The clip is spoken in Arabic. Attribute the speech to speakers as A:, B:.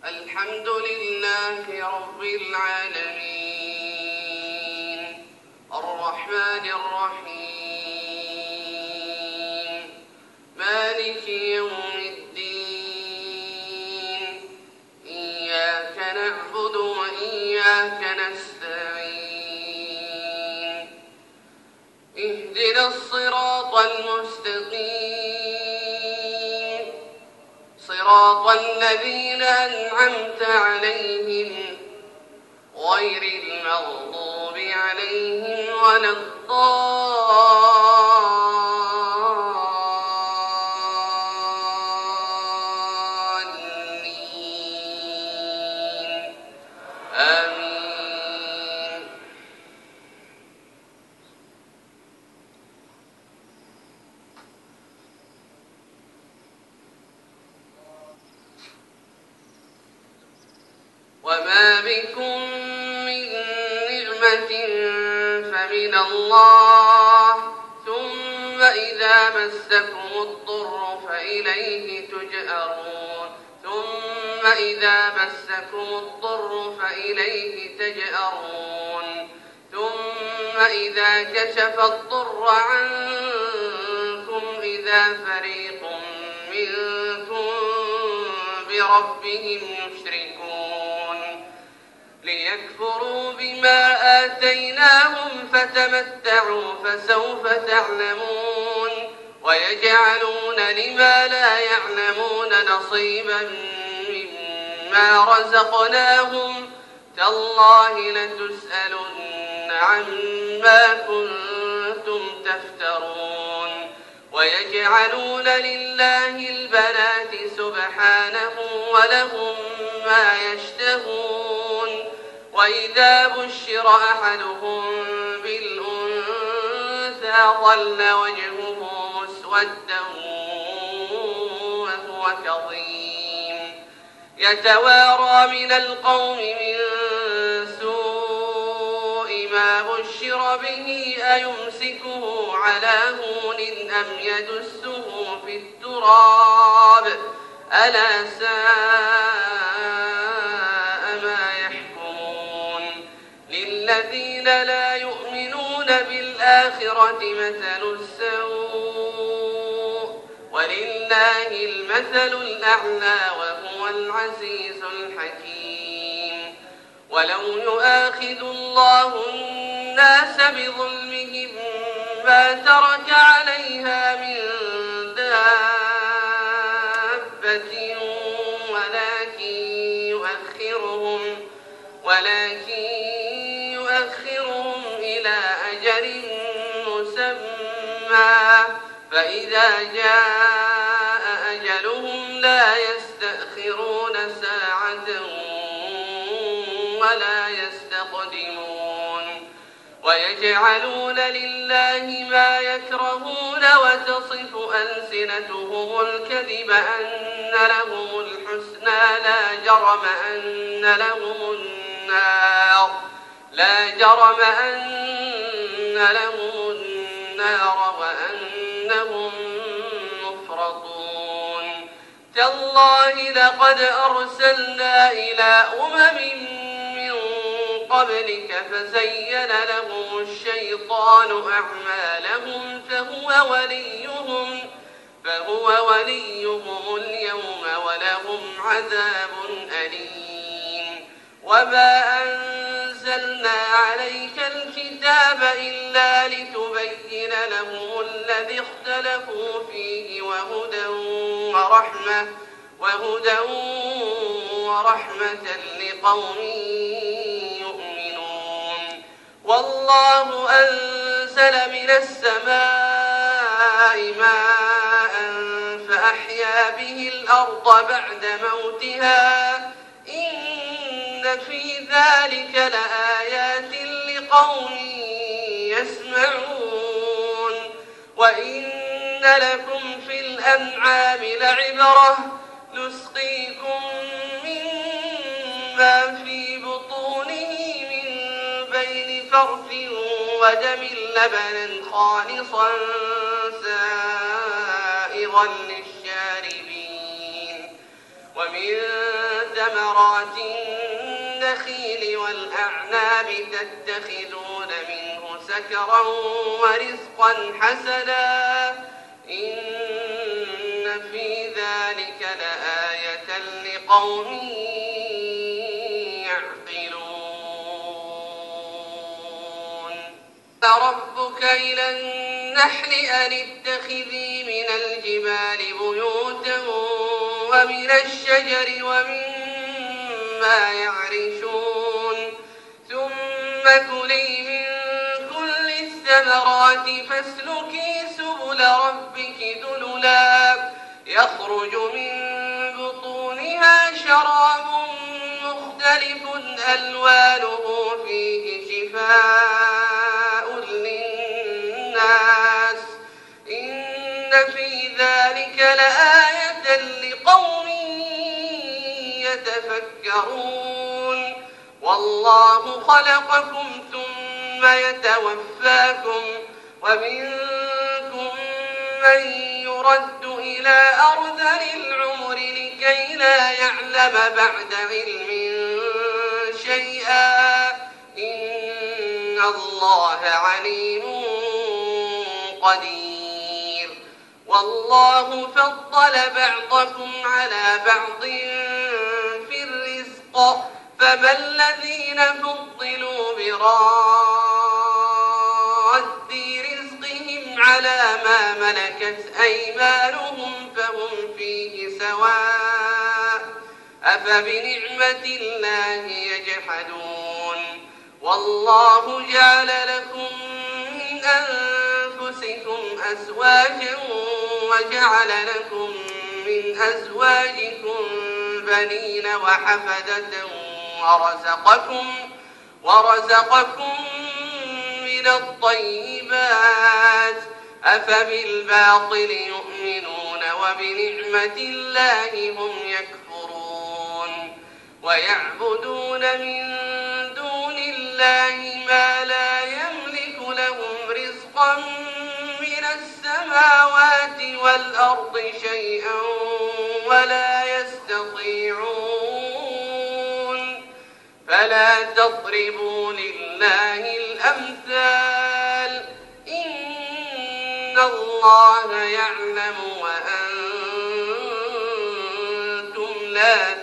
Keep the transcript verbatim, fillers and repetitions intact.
A: الحمد لله رب العالمين الرحمن الرحيم مالك يوم الدين إياك نعبد وإياك نستعين اهدنا الصراط المستقيم صراط الذين أنعمت عليهم غير المغضوب عليهم ولا الضالين آمين. وما بكم من نعمة فمن الله ثم إذا مسكم الضر فإليه تجأرون ثم إذا مسكم الضر فإليه تجأرون ثم إذا كشف الضر عنكم إذا فريق منكم بربهم يشركون ليكفروا بما آتيناهم فتمتعوا فسوف تعلمون ويجعلون لما لا يعلمون نصيبا مما رزقناهم تالله لتسألن عما كنتم تفترون ويجعلون لله البنات سبحانه ولهم ما يشتهون وإذا بشر أحدهم بالأنثى ظل وجهه مسودا وهو كظيم يتوارى من القوم من سوء ما بشر به أيمسكه على هون أم يدسه في التراب ألا ساء ما يحكمون للذين لا يؤمنون بالآخرة مثل السوء ولله المثل الأعلى وهو العزيز الحكيم ولو يؤاخذ الله الناس بظلمهم ما ترك عليها من دابة ولكن يؤخرهم ولكن يؤخرهم إلى أجل مسمى فإذا جاء أجلهم لا يستأخرون ساعة ولا يستقدمون ويجعلون لله ما يكرهون وتصف ألسنتهم الكذب أن لهم الحسنى لا جرم أن لهم النار لا جرم أن لهم النار وأنهم مفرطون تالله لقد أرسلنا إلى أمم من قبلك فزين لهم الشيطان أعمالهم فهو وليهم فهو وليهم اليوم ولهم عذاب أليم وما أنزلنا عليك الكتاب إلا لتبين لهم الذي اختلفوا فيه وهدى ورحمة وهدى ورحمة لقوم يؤمنون والله أنزل من السماء ماء فأحيا به الأرض بعد موتها إن في ذلك لآيات لقوم يسمعون وإن لكم في الأنعام لعبرة نسقيكم مما في بطونه من بين فرث ودم لبنا خالصا سائغا للشاربين ومن ثمرات النخيل والأعناب تتخذون منه سكرا ورزقا حسنا إن في ذلك لآية لقوم يعقلون. ربك إلى النحل أن اتخذي من الجبال بيوتا ومن الشجر ومما يعرشون ثم كلي من كل الثمرات فاسلكي سبل ربك ذللا يخرج من بطونها شراب مختلف ألوانه فيه شفاء للناس إن في ذلك لآية لقوم يتفكرون. والله خلقكم ثم يتوفاكم ومنكم من يرد إلى أرذل العمر لكي لا يعلم بعد علم شيئا إن الله عليم قدير. والله فضل بعضكم على بعض في الرزق فما الذين فضلوا براد رزقهم على ما ملكت أيمانهم فهم فيه سواء أفبنعمة الله يجحدون. والله جعل لكم من أنفسكم أزواجا وجعل لكم من أزواجكم بنين وحفدة ورزقكم, ورزقكم من الطيبات أفبالباطل يؤمنون وبنعمة الله هم يكفرون. ويعبدون من دون الله ما لا يملك لهم رزقا من السماوات والأرض شيئا ولا يستطيعون. فلا تضربوا لله الأمثال إن الله يعلم وأنتم لا